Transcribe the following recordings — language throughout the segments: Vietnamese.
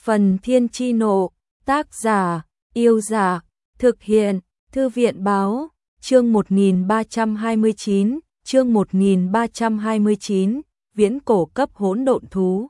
Phần Thiên Chi Nộ, tác giả, Yêu Giả, thực hiện, Thư viện Báo, chương 1329, Viễn cổ cấp hỗn độn thú.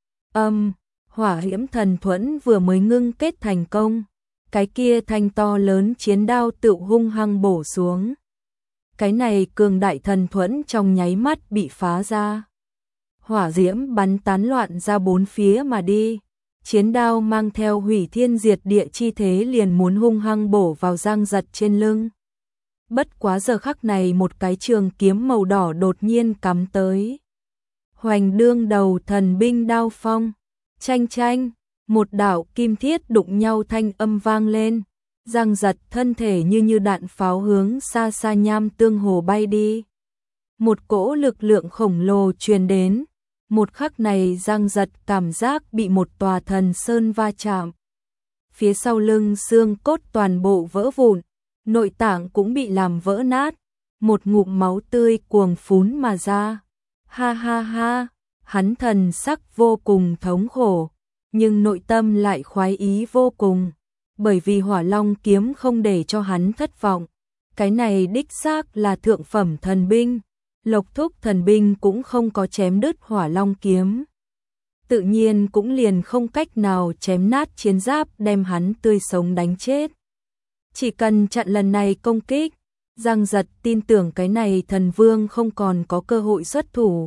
Hỏa Diễm Thần Thuẫn vừa mới ngưng kết thành công, cái kia thanh to lớn chiến đao tự hung hăng bổ xuống. Cái này cường đại thần thuẫn trong nháy mắt bị phá ra. Hỏa diễm bắn tán loạn ra bốn phía mà đi. Chiến đao mang theo hủy thiên diệt địa chi thế liền muốn hung hăng bổ vào Giang Giật trên lưng. Bất quá giờ khắc này một cái trường kiếm màu đỏ đột nhiên cắm tới. Hoành đương đầu thần binh đao phong. Chanh chanh, một đạo kim thiết đụng nhau thanh âm vang lên. Giang Giật thân thể như đạn pháo hướng xa xa Nham Tương Hồ bay đi. Một cỗ lực lượng khổng lồ truyền đến. Một khắc này Giang Giật cảm giác bị một tòa thần sơn va chạm. Phía sau lưng xương cốt toàn bộ vỡ vụn, nội tạng cũng bị làm vỡ nát. Một ngụm máu tươi cuồng phún mà ra. Ha ha ha, hắn thần sắc vô cùng thống khổ, nhưng nội tâm lại khoái ý vô cùng. Bởi vì Hỏa Long kiếm không để cho hắn thất vọng. Cái này đích xác là thượng phẩm thần binh. Lộc Thúc thần binh cũng không có chém đứt Hỏa Long kiếm. Tự nhiên cũng liền không cách nào chém nát chiến giáp đem hắn tươi sống đánh chết. Chỉ cần chặn lần này công kích, Giang Giật tin tưởng cái này thần vương không còn có cơ hội xuất thủ.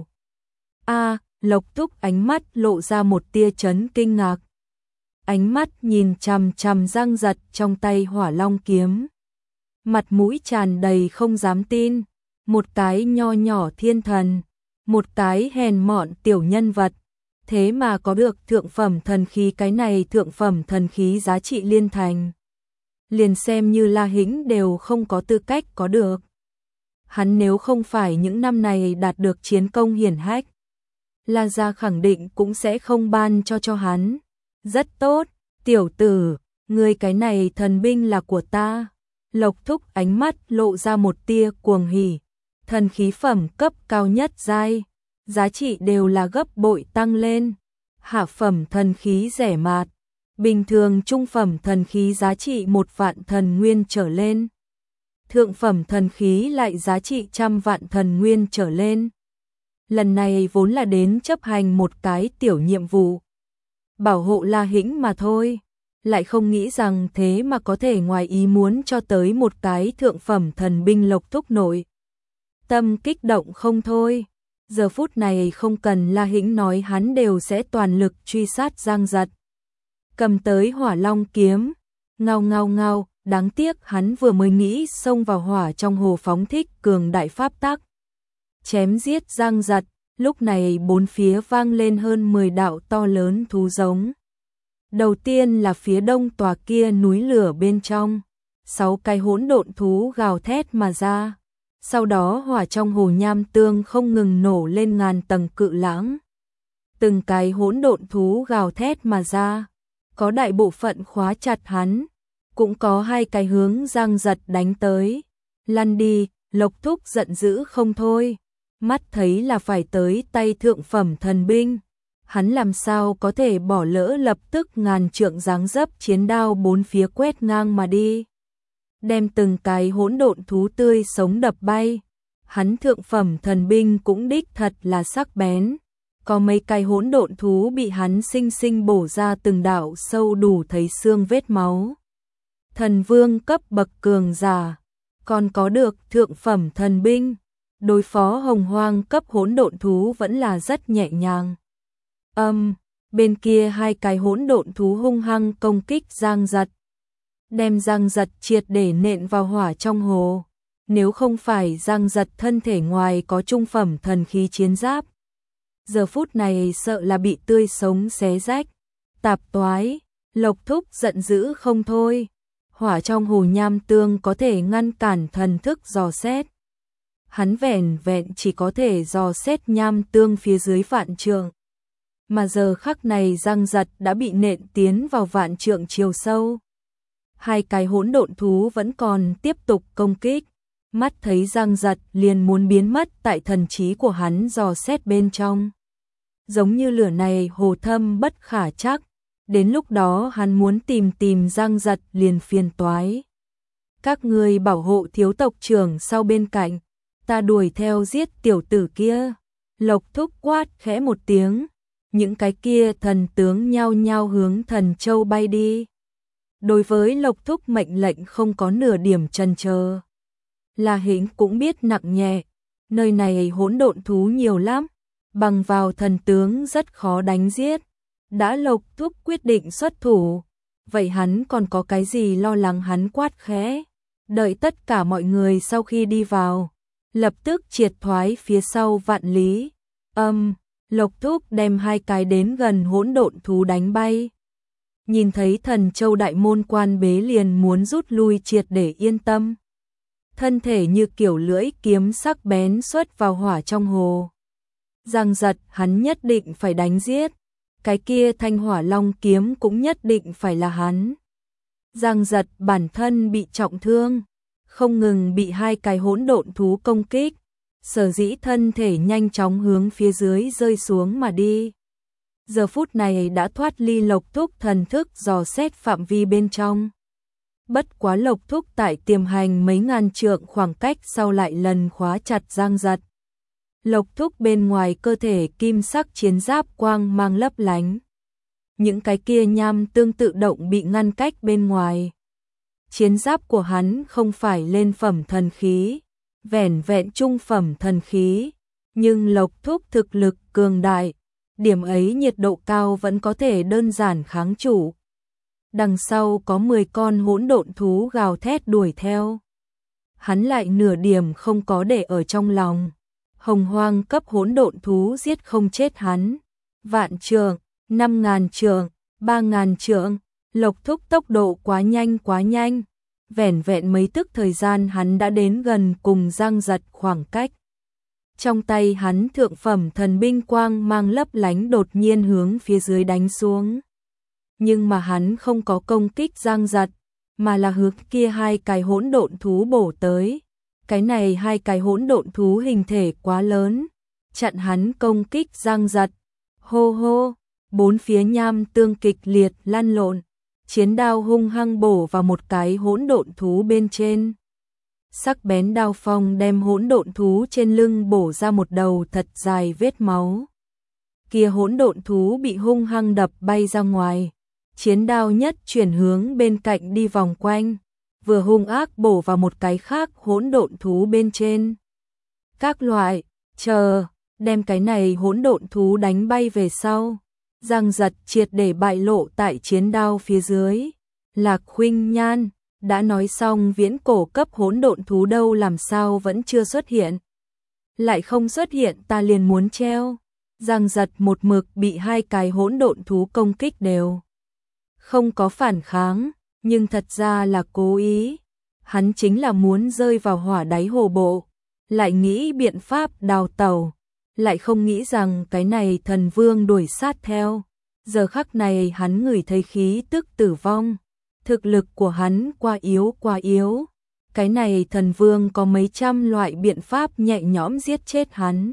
Lộc Thúc ánh mắt lộ ra một tia chấn kinh ngạc. Ánh mắt nhìn chằm chằm Giang Giật trong tay Hỏa Long kiếm. Mặt mũi tràn đầy không dám tin. Một cái nho nhỏ thiên thần, một cái hèn mọn tiểu nhân vật, thế mà có được thượng phẩm thần khí. Cái này thượng phẩm thần khí giá trị liên thành, liền xem như La Hĩnh đều không có tư cách có được. Hắn nếu không phải những năm này đạt được chiến công hiển hách, La gia khẳng định cũng sẽ không ban cho hắn. Rất tốt, tiểu tử, ngươi cái này thần binh là của ta. Lộc Thúc ánh mắt lộ ra một tia cuồng hỉ. Thần khí phẩm cấp cao nhất giai, giá trị đều là gấp bội tăng lên. Hạ phẩm thần khí rẻ mạt, bình thường trung phẩm thần khí giá trị 1 vạn thần nguyên trở lên. Thượng phẩm thần khí lại giá trị 100 vạn thần nguyên trở lên. Lần này vốn là đến chấp hành một cái tiểu nhiệm vụ, bảo hộ La Hĩnh mà thôi. Lại không nghĩ rằng thế mà có thể ngoài ý muốn cho tới một cái thượng phẩm thần binh. Lộc Thúc nội tâm kích động không thôi. Giờ phút này không cần La Hĩnh nói hắn đều sẽ toàn lực truy sát Giang Giật. Cầm tới Hỏa Long kiếm, ngao, đáng tiếc hắn vừa mới nghĩ xông vào hỏa trong hồ phóng thích cường đại pháp tắc. Chém giết Giang Giật, lúc này bốn phía vang lên hơn 10 đạo to lớn thú giống. Đầu tiên là phía đông tòa kia núi lửa bên trong, 6 cái hỗn độn thú gào thét mà ra. Sau đó hỏa trong hồ Nham Tương không ngừng nổ lên ngàn tầng cự lãng. Từng cái hỗn độn thú gào thét mà ra, có đại bộ phận khóa chặt hắn, cũng có 2 cái hướng Giang Giật đánh tới. Lăn đi, Lộc Thúc giận dữ không thôi, mắt thấy là phải tới tay thượng phẩm thần binh. Hắn làm sao có thể bỏ lỡ, lập tức ngàn trượng dáng dấp chiến đao bốn phía quét ngang mà đi, đem từng cái hỗn độn thú tươi sống đập bay. Hắn thượng phẩm thần binh cũng đích thật là sắc bén, có mấy cái hỗn độn thú bị hắn sinh sinh bổ ra từng đạo sâu đủ thấy xương vết máu. Thần vương cấp bậc cường giả, còn có được thượng phẩm thần binh, đối phó hồng hoang cấp hỗn độn thú vẫn là rất nhẹ nhàng. Bên kia 2 cái hỗn độn thú hung hăng công kích Giang Giật, đem Giang Giật triệt để nện vào hỏa trong hồ. Nếu không phải Giang Giật thân thể ngoài có trung phẩm thần khí chiến giáp, giờ phút này sợ là bị tươi sống xé rách. Tạp toái, Lộc Thúc giận dữ không thôi. Hỏa trong hồ Nham Tương có thể ngăn cản thần thức dò xét. Hắn vẻn vẹn chỉ có thể dò xét Nham Tương phía dưới vạn trượng. Mà giờ khắc này Giang Giật đã bị nện tiến vào vạn trượng chiều sâu. 2 cái hỗn độn thú vẫn còn tiếp tục công kích. Mắt thấy Giang Giật liền muốn biến mất tại thần trí của hắn dò xét bên trong. Giống như lửa này hồ thâm bất khả trắc, Đến lúc đó hắn muốn tìm Giang Giật liền phiền toái. Các ngươi bảo hộ thiếu tộc trưởng sau bên cạnh, ta đuổi theo giết tiểu tử kia. Lộc Thúc quát khẽ một tiếng, những cái kia thần tướng nhao nhao hướng Thần Châu bay đi. Đối với Lộc Thúc mệnh lệnh không có nửa điểm chần chờ. La Hĩnh cũng biết nặng nhẹ, nơi này hỗn độn thú nhiều lắm, bằng vào thần tướng rất khó đánh giết. Đã Lộc Thúc quyết định xuất thủ, vậy hắn còn có cái gì lo lắng, hắn quát khẽ. Đợi tất cả mọi người sau khi đi vào, lập tức triệt thoái phía sau vạn lý. Lộc Thúc đem 2 cái đến gần hỗn độn thú đánh bay. Nhìn thấy Thần Châu đại môn quan bế liền muốn rút lui triệt để yên tâm. Thân thể như kiểu lưỡi kiếm sắc bén xuất vào hỏa trong hồ. Giang Giật hắn nhất định phải đánh giết, cái kia thanh hỏa long kiếm cũng nhất định phải là hắn. Giang Giật bản thân bị trọng thương, không ngừng bị 2 cái hỗn độn thú công kích, sở dĩ thân thể nhanh chóng hướng phía dưới rơi xuống mà đi. Giờ phút này đã thoát ly Lộc Thúc thần thức dò xét phạm vi bên trong. Bất quá Lộc Thúc tại tiềm hành mấy ngàn trượng khoảng cách sau lại lần khóa chặt Giang Giật. Lộc Thúc bên ngoài cơ thể kim sắc chiến giáp quang mang lấp lánh. Những cái kia nham tương tự động bị ngăn cách bên ngoài. Chiến giáp của hắn không phải lên phẩm thần khí, vẻn vẹn trung phẩm thần khí, nhưng Lộc Thúc thực lực cường đại, điểm ấy nhiệt độ cao vẫn có thể đơn giản kháng trụ. Đằng sau có 10 con hỗn độn thú gào thét đuổi theo. Hắn lại nửa điểm không có để ở trong lòng. Hồng hoang cấp hỗn độn thú giết không chết hắn. Vạn trượng, 5.000 trượng, 3.000 trượng, Lộc Thúc tốc độ quá nhanh. Vẻn vẹn mấy tức thời gian hắn đã đến gần cùng Giang Giật khoảng cách. Trong tay hắn thượng phẩm thần binh quang mang lấp lánh đột nhiên hướng phía dưới đánh xuống. Nhưng mà hắn không có công kích Giang Giật, mà là hướng kia 2 cái hỗn độn thú bổ tới. Cái này 2 cái hỗn độn thú hình thể quá lớn, chặn hắn công kích Giang Giật. Hô hô, 4 phía nham tương kịch liệt lăn lộn, chiến đao hung hăng bổ vào một cái hỗn độn thú bên trên. Sắc bén đao phong đem hỗn độn thú trên lưng bổ ra một đầu thật dài vết máu. Kia hỗn độn thú bị hung hăng đập bay ra ngoài. Chiến đao nhất chuyển hướng bên cạnh đi vòng quanh, vừa hung ác bổ vào một cái khác hỗn độn thú bên trên. Các loại, đem cái này hỗn độn thú đánh bay về sau. Giang Giật triệt để bại lộ tại chiến đao phía dưới. Lạc Khuynh Nhan đã nói xong viễn cổ cấp hỗn độn thú đâu, làm sao vẫn chưa xuất hiện. Lại không xuất hiện ta liền muốn treo. Giang Giật một mực bị 2 cái hỗn độn thú công kích đều không có phản kháng, nhưng thật ra là cố ý. Hắn chính là muốn rơi vào hỏa đáy hồ bộ, lại nghĩ biện pháp đào tẩu, lại không nghĩ rằng cái này thần vương đuổi sát theo. Giờ khắc này hắn ngửi thấy khí tức tử vong, thực lực của hắn quá yếu. Cái này thần vương có mấy trăm loại biện pháp nhẹ nhõm giết chết hắn.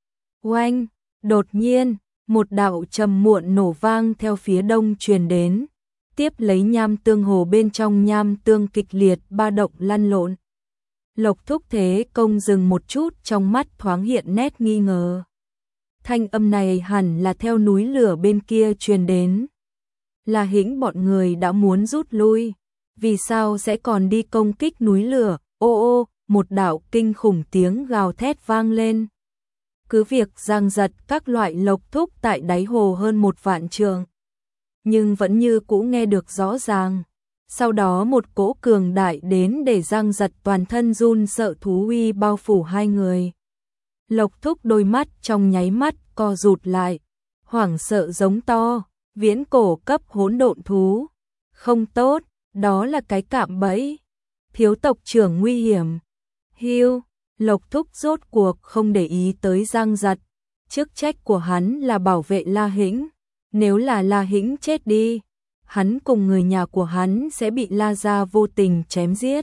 Oanh, đột nhiên, một đạo trầm muộn nổ vang theo phía đông truyền đến. Tiếp lấy nham tương hồ bên trong nham tương kịch liệt ba động lăn lộn. Lộc Thúc thế công dừng một chút, trong mắt thoáng hiện nét nghi ngờ. Thanh âm này hẳn là theo núi lửa bên kia truyền đến. La Hĩnh bọn người đã muốn rút lui, vì sao sẽ còn đi công kích núi lửa? Ô, một đạo kinh khủng tiếng gào thét vang lên. Cứ việc Giang Giật các loại Lộc Thúc tại đáy hồ hơn 1 vạn trượng, nhưng vẫn như cũ nghe được rõ ràng. Sau đó một cỗ cường đại đến để Giang Giật toàn thân run sợ thú uy bao phủ 2 người. Lộc Thúc đôi mắt trong nháy mắt co rụt lại, hoảng sợ giống to, viễn cổ cấp hỗn độn thú. Không tốt, đó là cái cạm bẫy. Thiếu tộc trưởng nguy hiểm. Hiu, Lộc Thúc rốt cuộc không để ý tới Giang Giật. Chức trách của hắn là bảo vệ La Hĩnh. Nếu là La Hĩnh chết đi, hắn cùng người nhà của hắn sẽ bị La gia vô tình chém giết.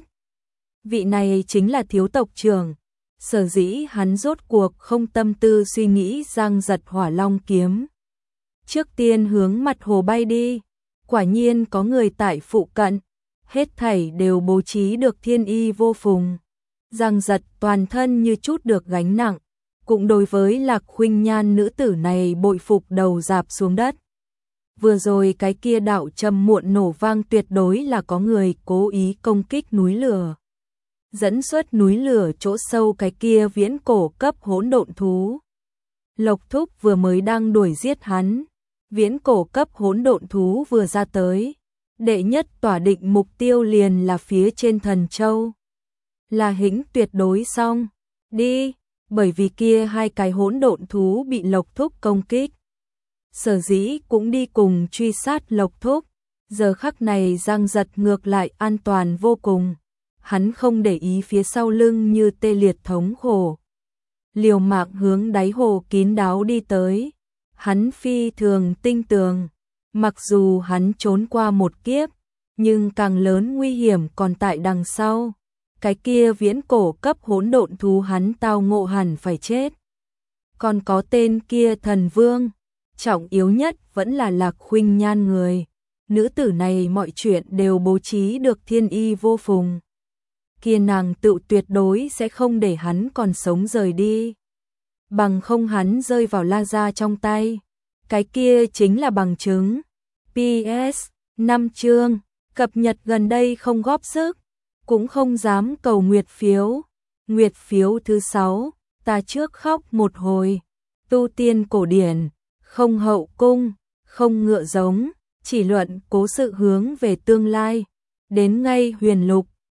Vị này chính là thiếu tộc trưởng. Sở dĩ hắn rốt cuộc không tâm tư suy nghĩ Giang Giật hỏa long kiếm. Trước tiên hướng mặt hồ bay đi. Quả nhiên có người tại phụ cận, hết thảy đều bố trí được thiên y vô phùng. Giang Giật toàn thân như chút được gánh nặng, cũng đối với Lạc Khuynh Nhan nữ tử này bội phục đầu rạp xuống đất. Vừa rồi cái kia đạo trầm muộn nổ vang tuyệt đối là có người cố ý công kích núi lửa. Dẫn xuất núi lửa chỗ sâu cái kia viễn cổ cấp hỗn độn thú. Lộc Thúc vừa mới đang đuổi giết hắn, viễn cổ cấp hỗn độn thú vừa ra tới, đệ nhất tỏa định mục tiêu liền là phía trên Thần Châu. Là Hĩnh tuyệt đối xong, đi, bởi vì kia hai cái hỗn độn thú bị Lộc Thúc công kích. Sở dĩ cũng đi cùng truy sát Lộc Thúc, giờ khắc này Giang Giật ngược lại an toàn vô cùng, hắn không để ý phía sau lưng như tê liệt thống khổ. Liều mạng hướng đáy hồ kín đáo đi tới, hắn phi thường tinh tường, mặc dù hắn trốn qua một kiếp, nhưng càng lớn nguy hiểm còn tại đằng sau. Cái kia viễn cổ cấp hỗn độn thú hắn tao ngộ hẳn phải chết. Còn có tên kia thần vương, trọng yếu nhất vẫn là Lạc Khuynh Nhan người. Nữ tử này mọi chuyện đều bố trí được thiên y vô phùng. Kia nàng tự tuyệt đối sẽ không để hắn còn sống rời đi. Bằng không hắn rơi vào La Gia trong tay. Cái kia chính là bằng chứng. PS, 5 chương, cập nhật gần đây không góp sức, cũng không dám cầu nguyệt phiếu. Nguyệt phiếu thứ 6, ta trước khóc một hồi. Tu tiên cổ điển, không hậu cung, không ngựa giống, chỉ luận cố sự hướng về tương lai. Đến ngay huyền lục,